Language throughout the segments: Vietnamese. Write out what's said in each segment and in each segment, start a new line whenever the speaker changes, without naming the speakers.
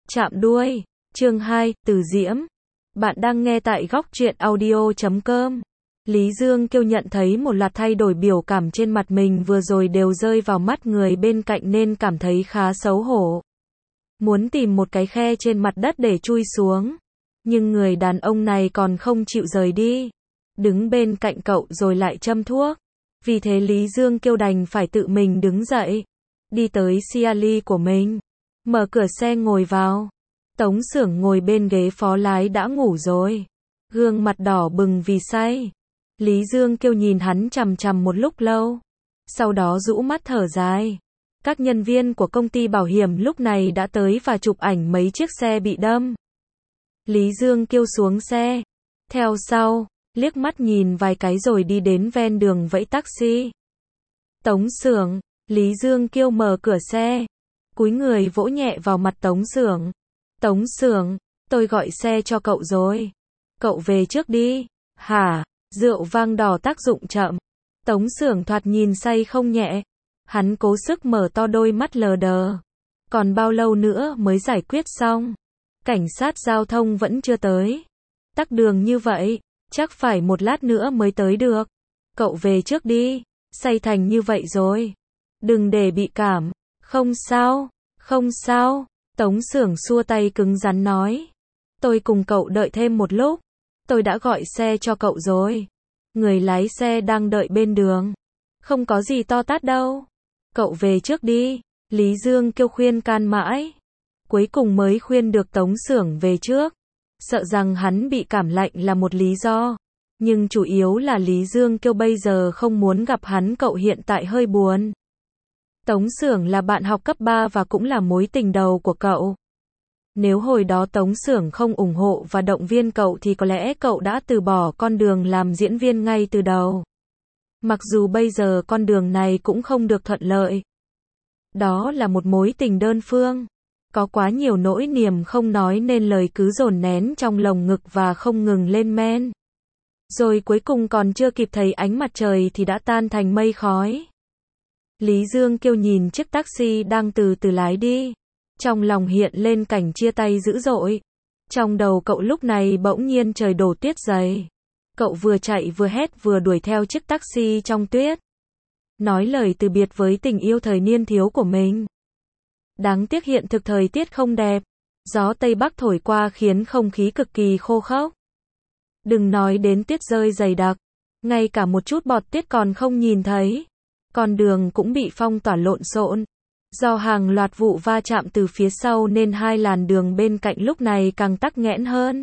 Chạm đuôi. Chương 2, Từ Diễm. Bạn đang nghe tại góc truyện audio.com. Lý Dương Kiêu nhận thấy một loạt thay đổi biểu cảm trên mặt mình vừa rồi đều rơi vào mắt người bên cạnh nên cảm thấy khá xấu hổ. Muốn tìm một cái khe trên mặt đất để chui xuống. Nhưng người đàn ông này còn không chịu rời đi. Đứng bên cạnh cậu rồi lại châm thuốc. Vì thế Lý Dương Kiêu đành phải tự mình đứng dậy. Đi tới Ciali của mình. Mở cửa xe ngồi vào. Tống Xưởng ngồi bên ghế phó lái đã ngủ rồi. Gương mặt đỏ bừng vì say. Lý Dương Kiêu nhìn hắn chằm chằm một lúc lâu. Sau đó rũ mắt thở dài. Các nhân viên của công ty bảo hiểm lúc này đã tới và chụp ảnh mấy chiếc xe bị đâm. Lý Dương Kiêu xuống xe. Theo sau, liếc mắt nhìn vài cái rồi đi đến ven đường vẫy taxi. Tống Xưởng, Lý Dương Kiêu mở cửa xe. Cúi người vỗ nhẹ vào mặt Tống Xưởng. Tống Xưởng, tôi gọi xe cho cậu rồi. Cậu về trước đi. Hả? Rượu vang đỏ tác dụng chậm. Tống Xưởng thoạt nhìn say không nhẹ. Hắn cố sức mở to đôi mắt lờ đờ. Còn bao lâu nữa mới giải quyết xong? Cảnh sát giao thông vẫn chưa tới. Tắc đường như vậy, chắc phải một lát nữa mới tới được. Cậu về trước đi. Say thành như vậy rồi. Đừng để bị cảm. Không sao, không sao. Tống Xưởng xua tay cứng rắn nói. Tôi cùng cậu đợi thêm một lúc. Tôi đã gọi xe cho cậu rồi. Người lái xe đang đợi bên đường. Không có gì to tát đâu. Cậu về trước đi. Lý Dương Kiêu khuyên can mãi. Cuối cùng mới khuyên được Tống Xưởng về trước. Sợ rằng hắn bị cảm lạnh là một lý do. Nhưng chủ yếu là Lý Dương Kiêu bây giờ không muốn gặp hắn, cậu hiện tại hơi buồn. Tống Xưởng là bạn học cấp 3 và cũng là mối tình đầu của cậu. Nếu hồi đó Tống Xưởng không ủng hộ và động viên cậu thì có lẽ cậu đã từ bỏ con đường làm diễn viên ngay từ đầu. Mặc dù bây giờ con đường này cũng không được thuận lợi. Đó là một mối tình đơn phương. Có quá nhiều nỗi niềm không nói nên lời cứ dồn nén trong lồng ngực và không ngừng lên men. Rồi cuối cùng còn chưa kịp thấy ánh mặt trời thì đã tan thành mây khói. Lý Dương Kiêu nhìn chiếc taxi đang từ từ lái đi. Trong lòng hiện lên cảnh chia tay dữ dội. Trong đầu cậu lúc này bỗng nhiên trời đổ tuyết dày. Cậu vừa chạy vừa hét vừa đuổi theo chiếc taxi trong tuyết. Nói lời từ biệt với tình yêu thời niên thiếu của mình. Đáng tiếc hiện thực thời tiết không đẹp. Gió Tây Bắc thổi qua khiến không khí cực kỳ khô khốc. Đừng nói đến tuyết rơi dày đặc. Ngay cả một chút bọt tuyết còn không nhìn thấy. Con đường cũng bị phong tỏa lộn xộn. Do hàng loạt vụ va chạm từ phía sau nên hai làn đường bên cạnh lúc này càng tắc nghẽn hơn.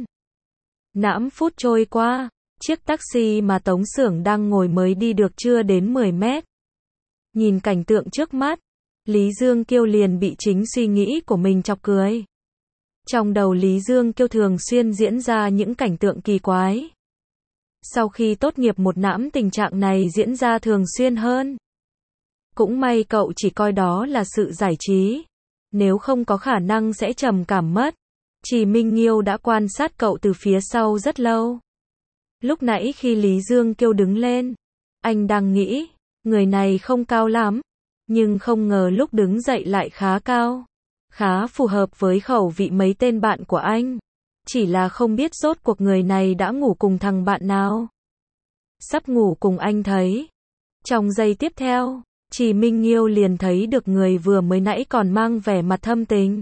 5 phút trôi qua, chiếc taxi mà Tống Xưởng đang ngồi mới đi được chưa đến 10 mét. Nhìn cảnh tượng trước mắt, Lý Dương Kiêu liền bị chính suy nghĩ của mình chọc cười. Trong đầu Lý Dương Kiêu thường xuyên diễn ra những cảnh tượng kỳ quái. Sau khi tốt nghiệp một năm tình trạng này diễn ra thường xuyên hơn. Cũng may cậu chỉ coi đó là sự giải trí. Nếu không có khả năng sẽ trầm cảm mất. Chỉ Minh Nghiêu đã quan sát cậu từ phía sau rất lâu. Lúc nãy khi Lý Dương Kiêu đứng lên, anh đang nghĩ, người này không cao lắm. Nhưng không ngờ lúc đứng dậy lại khá cao. Khá phù hợp với khẩu vị mấy tên bạn của anh. Chỉ là không biết rốt cuộc người này đã ngủ cùng thằng bạn nào. Sắp ngủ cùng anh thấy. Trong giây tiếp theo, Chỉ Minh Nghiêu liền thấy được người vừa mới nãy còn mang vẻ mặt thâm tình.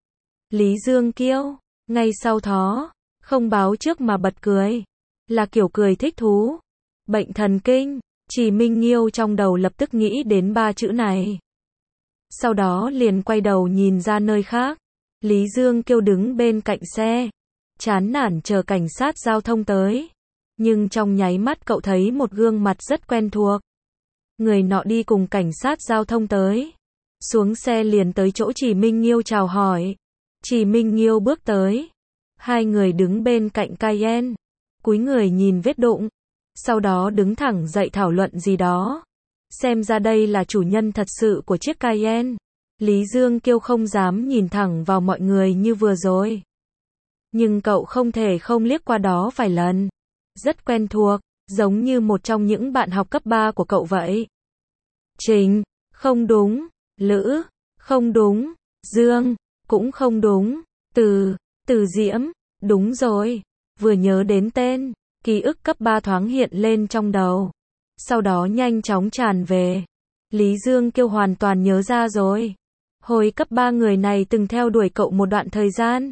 Lý Dương Kiêu, ngay sau đó, không báo trước mà bật cười. Là kiểu cười thích thú. Bệnh thần kinh, Chỉ Minh Nghiêu trong đầu lập tức nghĩ đến 3 chữ này. Sau đó liền quay đầu nhìn ra nơi khác. Lý Dương Kiêu đứng bên cạnh xe. Chán nản chờ cảnh sát giao thông tới. Nhưng trong nháy mắt cậu thấy một gương mặt rất quen thuộc. Người nọ đi cùng cảnh sát giao thông tới. Xuống xe liền tới chỗ Chỉ Minh Nghiêu chào hỏi. Chỉ Minh Nghiêu bước tới. Hai người đứng bên cạnh Cayenne. Cúi người nhìn vết đụng. Sau đó đứng thẳng dậy thảo luận gì đó. Xem ra đây là chủ nhân thật sự của chiếc Cayenne. Lý Dương Kiêu không dám nhìn thẳng vào mọi người như vừa rồi. Nhưng cậu không thể không liếc qua đó vài lần. Rất quen thuộc, giống như một trong những bạn học cấp 3 của cậu vậy. Trình, không đúng. Lữ, không đúng. Dương, cũng không đúng. Từ Diễm, đúng rồi. Vừa nhớ đến tên, ký ức cấp 3 thoáng hiện lên trong đầu. Sau đó nhanh chóng tràn về. Lý Dương Kiêu hoàn toàn nhớ ra rồi. Hồi cấp 3 người này từng theo đuổi cậu một đoạn thời gian.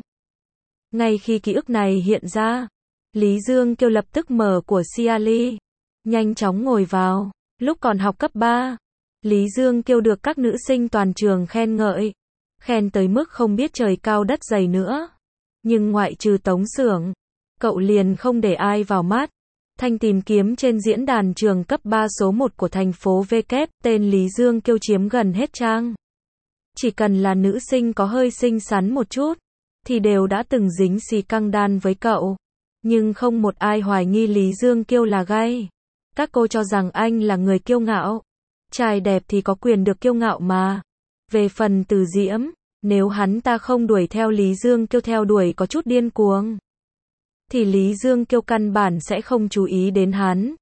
Ngay khi ký ức này hiện ra, Lý Dương Kiêu lập tức mở của Ciali. Nhanh chóng ngồi vào. Lúc còn học cấp 3, Lý Dương Kiêu được các nữ sinh toàn trường khen ngợi. Khen tới mức không biết trời cao đất dày nữa. Nhưng ngoại trừ Tống Xưởng, cậu liền không để ai vào mắt. Thanh tìm kiếm trên diễn đàn trường cấp 3 số 1 của thành phố V kép, tên Lý Dương Kiêu chiếm gần hết trang. Chỉ cần là nữ sinh có hơi xinh xắn một chút, thì đều đã từng dính xì căng đan với cậu. Nhưng không một ai hoài nghi Lý Dương Kiêu là gay. Các cô cho rằng anh là người kiêu ngạo. Trai đẹp thì có quyền được kiêu ngạo mà. Về phần Từ Diễm, nếu hắn ta không đuổi theo Lý Dương Kiêu theo đuổi có chút điên cuồng, thì Lý Dương Kiêu căn bản sẽ không chú ý đến hắn.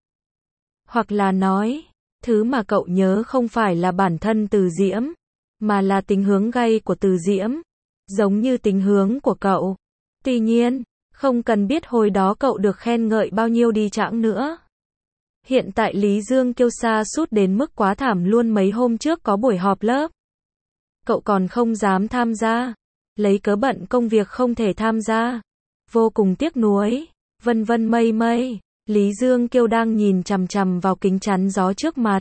Hoặc là nói, thứ mà cậu nhớ không phải là bản thân Từ Diễm, mà là tính hướng gay của Từ Diễm, giống như tính hướng của cậu. Tuy nhiên, không cần biết hồi đó cậu được khen ngợi bao nhiêu đi chăng nữa. Hiện tại Lý Dương Kiêu sa sút đến mức quá thảm luôn. Mấy hôm trước có buổi họp lớp, cậu còn không dám tham gia, lấy cớ bận công việc không thể tham gia. Vô cùng tiếc nuối. Vân vân mây mây. Lý Dương Kiêu đang nhìn chằm chằm vào kính chắn gió trước mặt.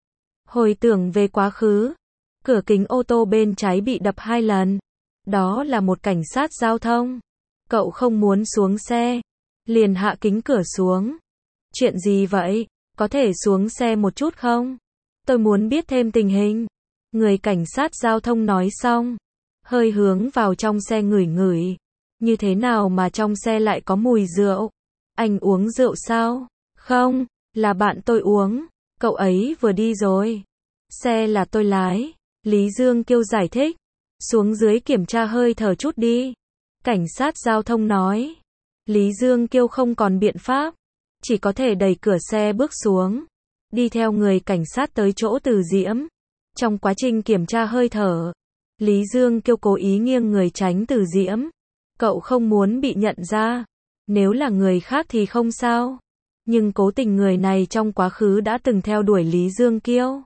Hồi tưởng về quá khứ, cửa kính ô tô bên trái bị đập 2 lần. Đó là một cảnh sát giao thông. Cậu không muốn xuống xe, liền hạ kính cửa xuống. Chuyện gì vậy? Có thể xuống xe một chút không? Tôi muốn biết thêm tình hình. Người cảnh sát giao thông nói xong, hơi hướng vào trong xe ngửi ngửi. Như thế nào mà trong xe lại có mùi rượu? Anh uống rượu sao? Không, là bạn tôi uống. Cậu ấy vừa đi rồi. Xe là tôi lái. Lý Dương Kiêu giải thích. Xuống dưới kiểm tra hơi thở chút đi. Cảnh sát giao thông nói. Lý Dương Kiêu không còn biện pháp, chỉ có thể đẩy cửa xe bước xuống, đi theo người cảnh sát tới chỗ Từ Diễm. Trong quá trình kiểm tra hơi thở, Lý Dương Kiêu cố ý nghiêng người tránh Từ Diễm. Cậu không muốn bị nhận ra. Nếu là người khác thì không sao. Nhưng cố tình người này trong quá khứ đã từng theo đuổi Lý Dương Kiêu.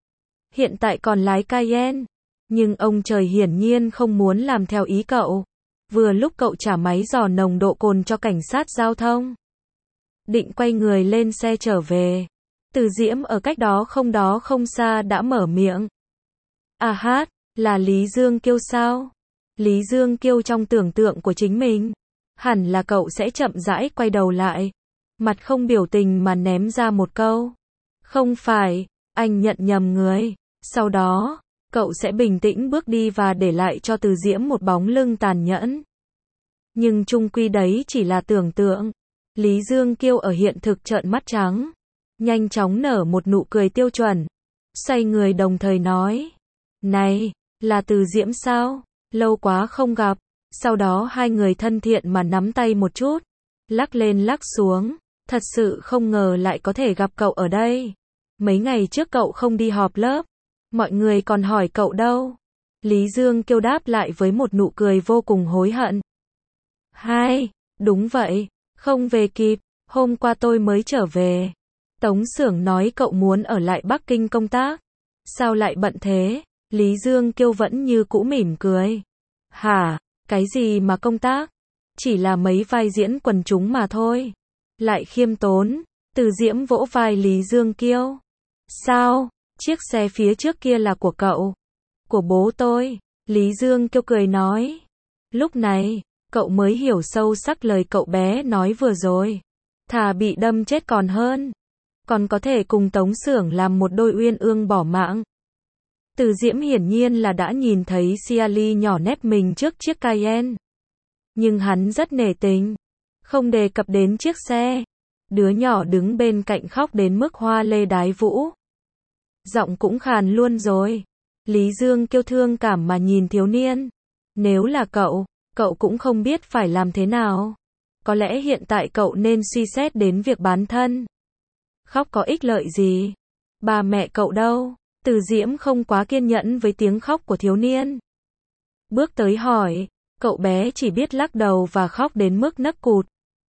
Hiện tại còn lái Cayenne. Nhưng ông trời hiển nhiên không muốn làm theo ý cậu. Vừa lúc cậu trả máy dò nồng độ cồn cho cảnh sát giao thông, định quay người lên xe trở về. Từ Diễm ở cách đó không xa đã mở miệng. À hát, là Lý Dương Kiêu sao? Lý Dương Kiêu trong tưởng tượng của chính mình, hẳn là cậu sẽ chậm rãi quay đầu lại, mặt không biểu tình mà ném ra một câu. Không phải, anh nhận nhầm người. Sau đó, cậu sẽ bình tĩnh bước đi và để lại cho Từ Diễm một bóng lưng tàn nhẫn. Nhưng chung quy đấy chỉ là tưởng tượng. Lý Dương Kiêu ở hiện thực trợn mắt trắng, nhanh chóng nở một nụ cười tiêu chuẩn, xoay người đồng thời nói. Này, là Từ Diễm sao? Lâu quá không gặp. Sau đó hai người thân thiện mà nắm tay một chút, lắc lên lắc xuống. Thật sự không ngờ lại có thể gặp cậu ở đây. Mấy ngày trước cậu không đi họp lớp, mọi người còn hỏi cậu đâu. Lý Dương Kiêu đáp lại với một nụ cười vô cùng hối hận. Hai, đúng vậy, không về kịp, hôm qua tôi mới trở về. Tống Xưởng nói cậu muốn ở lại Bắc Kinh công tác. Sao lại bận thế? Lý Dương Kiêu vẫn như cũ mỉm cười. Hả, cái gì mà công tác? Chỉ là mấy vai diễn quần chúng mà thôi. Lại khiêm tốn. Từ Diễm vỗ vai Lý Dương Kiêu. Sao? Chiếc xe phía trước kia là của cậu? Của bố tôi. Lý Dương Kiêu cười nói. Lúc này, cậu mới hiểu sâu sắc lời cậu bé nói vừa rồi. Thà bị đâm chết còn hơn. Còn có thể cùng Tống Xưởng làm một đôi uyên ương bỏ mạng. Từ Diễm hiển nhiên là đã nhìn thấy Ciali nhỏ nép mình trước chiếc Cayenne. Nhưng hắn rất nể tình, không đề cập đến chiếc xe. Đứa nhỏ đứng bên cạnh khóc đến mức hoa lê đái vũ. Giọng cũng khàn luôn rồi. Lý Dương Kiêu thương cảm mà nhìn thiếu niên. Nếu là cậu cũng không biết phải làm thế nào. Có lẽ hiện tại cậu nên suy xét đến việc bán thân. Khóc có ích lợi gì? Ba mẹ cậu đâu? Từ Diễm không quá kiên nhẫn với tiếng khóc của thiếu niên. Bước tới hỏi, Cậu bé chỉ biết lắc đầu và khóc đến mức nấc cụt.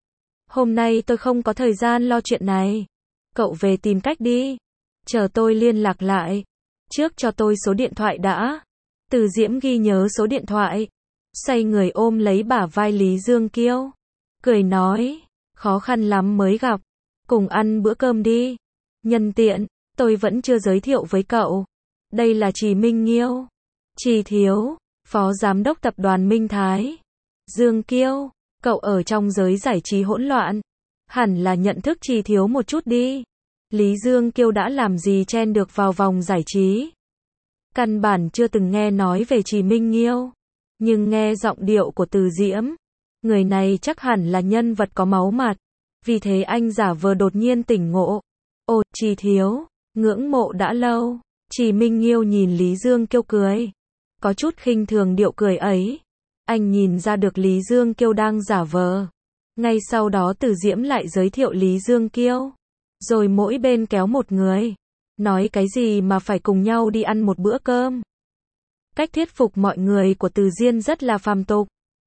Hôm nay tôi không có thời gian lo chuyện này. Cậu về tìm cách đi. Chờ tôi liên lạc lại. Trước cho tôi số điện thoại đã. Từ Diễm ghi nhớ số điện thoại. Xoay người ôm lấy bả vai Lý Dương Kiêu. Cười nói, khó khăn lắm mới gặp. Cùng ăn bữa cơm đi. Nhân tiện, tôi vẫn chưa giới thiệu với cậu. Đây là Trì Minh Nghiêu. Trì Thiếu, Phó Giám đốc Tập đoàn Minh Thái. Dương Kiêu, cậu ở trong giới giải trí hỗn loạn. Hẳn là nhận thức Trì Thiếu một chút đi. Lý Dương Kiêu đã làm gì chen được vào vòng giải trí. Căn bản chưa từng nghe nói về Trì Minh Nghiêu. Nhưng nghe giọng điệu của Từ Diễm, người này chắc hẳn là nhân vật có máu mặt. Vì thế anh giả vờ đột nhiên tỉnh ngộ. Ồ, Trì Thiếu, ngưỡng mộ đã lâu. Trì Minh Nghiêu nhìn Lý Dương Kiêu cười. Có chút khinh thường điệu cười ấy. Anh nhìn ra được Lý Dương Kiêu đang giả vờ. Ngay sau đó Từ Diễm lại giới thiệu Lý Dương Kiêu. Rồi mỗi bên kéo một người. Nói cái gì mà phải cùng nhau đi ăn một bữa cơm. Cách thuyết phục mọi người của Từ Diên rất là phàm tục.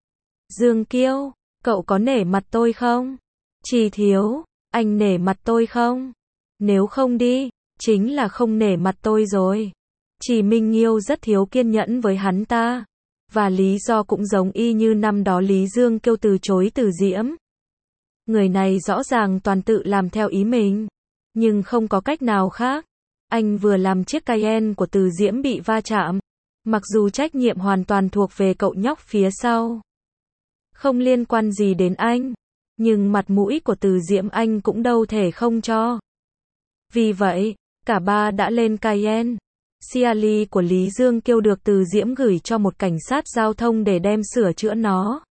Dương Kiêu, cậu có nể mặt tôi không? Trì Thiếu, anh nể mặt tôi không? Nếu không đi, chính là không nể mặt tôi rồi. Trì Minh Nghiêu rất thiếu kiên nhẫn với hắn ta. Và lý do cũng giống y như năm đó Lý Dương Kiêu từ chối Từ Diễm. Người này rõ ràng toàn tự làm theo ý mình. Nhưng không có cách nào khác. Anh vừa làm chiếc Cayenne của Từ Diễm bị va chạm. Mặc dù trách nhiệm hoàn toàn thuộc về cậu nhóc phía sau. Không liên quan gì đến anh. Nhưng mặt mũi của Từ Diễm anh cũng đâu thể không cho. Vì vậy, cả ba đã lên Cayenne. Ciali của Lý Dương Kiêu được Từ Diễm gửi cho một cảnh sát giao thông để đem sửa chữa nó.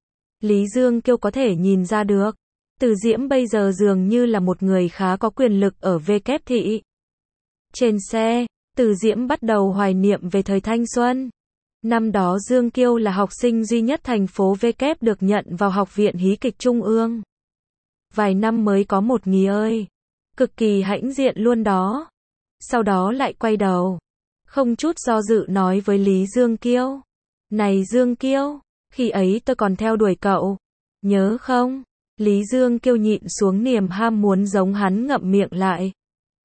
Lý Dương Kiêu có thể nhìn ra được. Từ Diễm bây giờ dường như là một người khá có quyền lực ở W thị. Trên xe, Từ Diễm bắt đầu hoài niệm về thời thanh xuân. Năm đó Dương Kiêu là học sinh duy nhất thành phố W được nhận vào Học viện Hí kịch Trung ương. Vài năm mới có một nghỉ ơi. Cực kỳ hãnh diện luôn đó. Sau đó lại quay đầu. Không chút do dự nói với Lý Dương Kiêu. Này Dương Kiêu, khi ấy tôi còn theo đuổi cậu. Nhớ không? Lý Dương Kiêu nhịn xuống niềm ham muốn giống hắn ngậm miệng lại.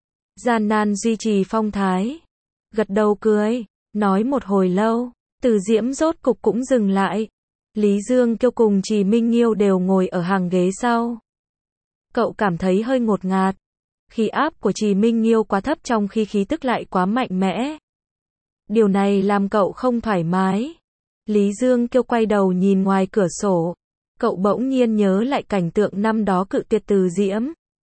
Gian nan duy trì phong thái. Gật đầu cười. Nói một hồi lâu. Từ Diễm rốt cục cũng dừng lại. Lý Dương Kiêu cùng Trì Minh Nghiêu đều ngồi ở hàng ghế sau. Cậu cảm thấy hơi ngột ngạt. Khí áp của Trì Minh Nghiêu quá thấp trong khi khí tức lại quá mạnh mẽ. Điều này làm cậu không thoải mái. Lý Dương Kiêu quay đầu nhìn ngoài cửa sổ. Cậu bỗng nhiên nhớ lại cảnh tượng năm đó cự tuyệt Từ Diễm.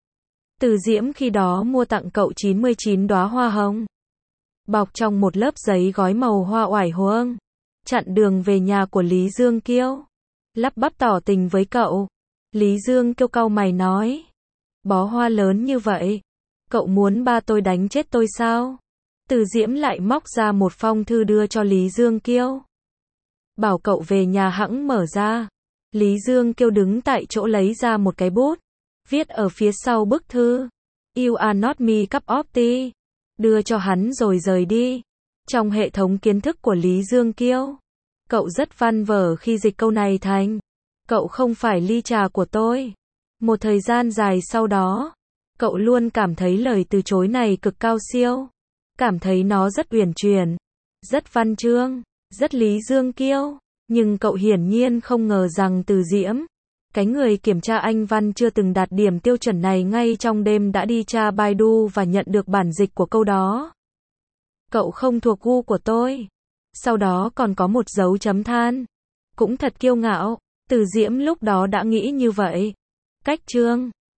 Từ Diễm khi đó mua tặng cậu 99 đóa hoa hồng. Bọc trong một lớp giấy gói màu hoa oải hương. Chặn đường về nhà của Lý Dương Kiêu. Lắp bắp tỏ tình với cậu. Lý Dương Kiêu cau mày nói. Bó hoa lớn như vậy. Cậu muốn ba tôi đánh chết tôi sao? Từ Diễm lại móc ra một phong thư đưa cho Lý Dương Kiêu. Bảo cậu về nhà hẵng mở ra. Lý Dương Kiêu đứng tại chỗ lấy ra một cái bút. Viết ở phía sau bức thư. You are not my cup of tea. Đưa cho hắn rồi rời đi. Trong hệ thống kiến thức của Lý Dương Kiêu, cậu rất văn vở khi dịch câu này thành. Cậu không phải ly trà của tôi. Một thời gian dài sau đó, cậu luôn cảm thấy lời từ chối này cực cao siêu. Cảm thấy nó rất uyển chuyển, rất văn chương, rất Lý Dương Kiêu. Nhưng cậu hiển nhiên không ngờ rằng Từ Diễm, cái người kiểm tra Anh văn chưa từng đạt điểm tiêu chuẩn này ngay trong đêm đã đi tra Baidu và nhận được bản dịch của câu đó. Cậu không thuộc gu của tôi. Sau đó còn có một dấu chấm than. Cũng thật kiêu ngạo. Từ Diễm lúc đó đã nghĩ như vậy. Cách chương